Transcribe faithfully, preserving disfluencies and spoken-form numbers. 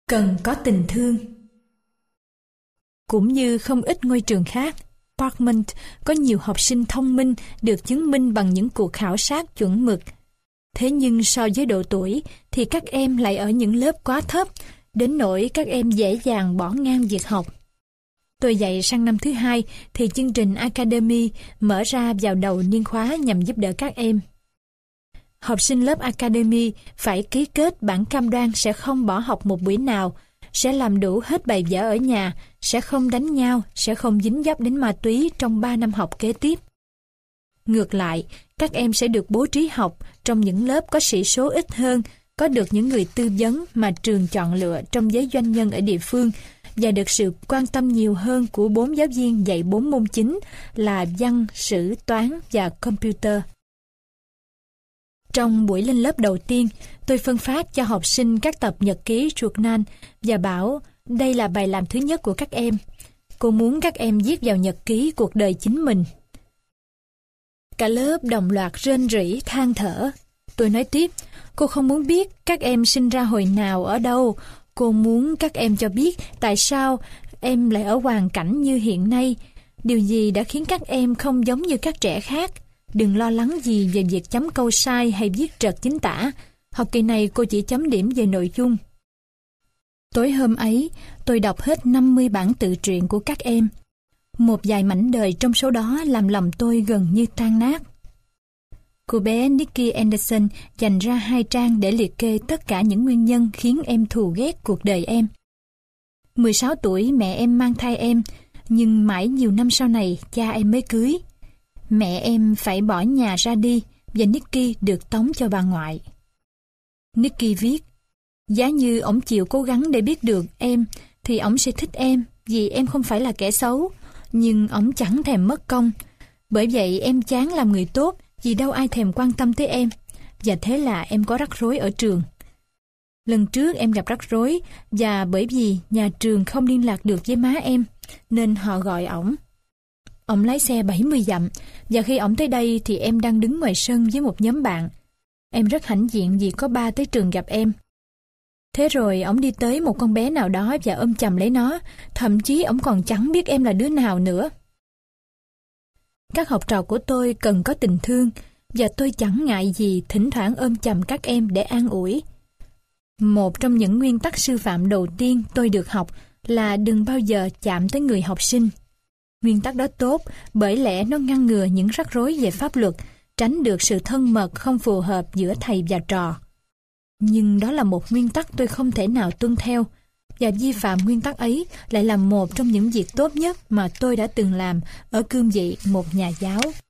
Cần có tình thương. Cũng như không ít ngôi trường khác, Parkman có nhiều học sinh thông minh được chứng minh bằng những cuộc khảo sát chuẩn mực. Thế nhưng so với độ tuổi thì các em lại ở những lớp quá thấp, đến nỗi các em dễ dàng bỏ ngang việc học. Tôi dạy sang năm thứ hai thì chương trình Academy mở ra vào đầu niên khóa nhằm giúp đỡ các em. Học sinh lớp Academy phải ký kết bản cam đoan sẽ không bỏ học một buổi nào, sẽ làm đủ hết bài vở ở nhà, sẽ không đánh nhau, sẽ không dính dấp đến ma túy trong ba năm học kế tiếp. Ngược lại, các em sẽ được bố trí học trong những lớp có sĩ số ít hơn, có được những người tư vấn mà trường chọn lựa trong giới doanh nhân ở địa phương và được sự quan tâm nhiều hơn của bốn giáo viên dạy bốn môn chính là văn, sử, toán và computer. Trong buổi lên lớp đầu tiên, tôi phân phát cho học sinh các tập nhật ký journal và bảo đây là bài làm thứ nhất của các em. Cô muốn các em viết vào nhật ký cuộc đời chính mình. Cả lớp đồng loạt rên rỉ than thở. Tôi nói tiếp, cô không muốn biết các em sinh ra hồi nào ở đâu. Cô muốn các em cho biết tại sao em lại ở hoàn cảnh như hiện nay. Điều gì đã khiến các em không giống như các trẻ khác. Đừng lo lắng gì về việc chấm câu sai hay viết trật chính tả. Học kỳ này cô chỉ chấm điểm về nội dung. Tối hôm ấy, tôi đọc hết năm mươi bản tự truyện của các em. Một vài mảnh đời trong số đó làm lòng tôi gần như tan nát. Cô bé Nikki Anderson dành ra hai trang để liệt kê tất cả những nguyên nhân khiến em thù ghét cuộc đời em. mười sáu tuổi mẹ em mang thai em, nhưng mãi nhiều năm sau này cha em mới cưới. Mẹ em phải bỏ nhà ra đi và Nikki được tống cho bà ngoại. Nikki viết, giá như ổng chịu cố gắng để biết được em thì ổng sẽ thích em vì em không phải là kẻ xấu, nhưng ổng chẳng thèm mất công. Bởi vậy em chán làm người tốt vì đâu ai thèm quan tâm tới em, và thế là em có rắc rối ở trường. Lần trước em gặp rắc rối và bởi vì nhà trường không liên lạc được với má em nên họ gọi ổng. Ổng lái xe bảy mươi dặm và khi ổng tới đây thì em đang đứng ngoài sân với một nhóm bạn. Em rất hãnh diện vì có ba tới trường gặp em. Thế rồi ổng đi tới một con bé nào đó và ôm chầm lấy nó, thậm chí ổng còn chẳng biết em là đứa nào nữa. Các học trò của tôi cần có tình thương và tôi chẳng ngại gì thỉnh thoảng ôm chầm các em để an ủi. Một trong những nguyên tắc sư phạm đầu tiên tôi được học là đừng bao giờ chạm tới người học sinh. Nguyên tắc đó tốt bởi lẽ nó ngăn ngừa những rắc rối về pháp luật, tránh được sự thân mật không phù hợp giữa thầy và trò. Nhưng đó là một nguyên tắc tôi không thể nào tuân theo, và vi phạm nguyên tắc ấy lại là một trong những việc tốt nhất mà tôi đã từng làm ở cương vị một nhà giáo.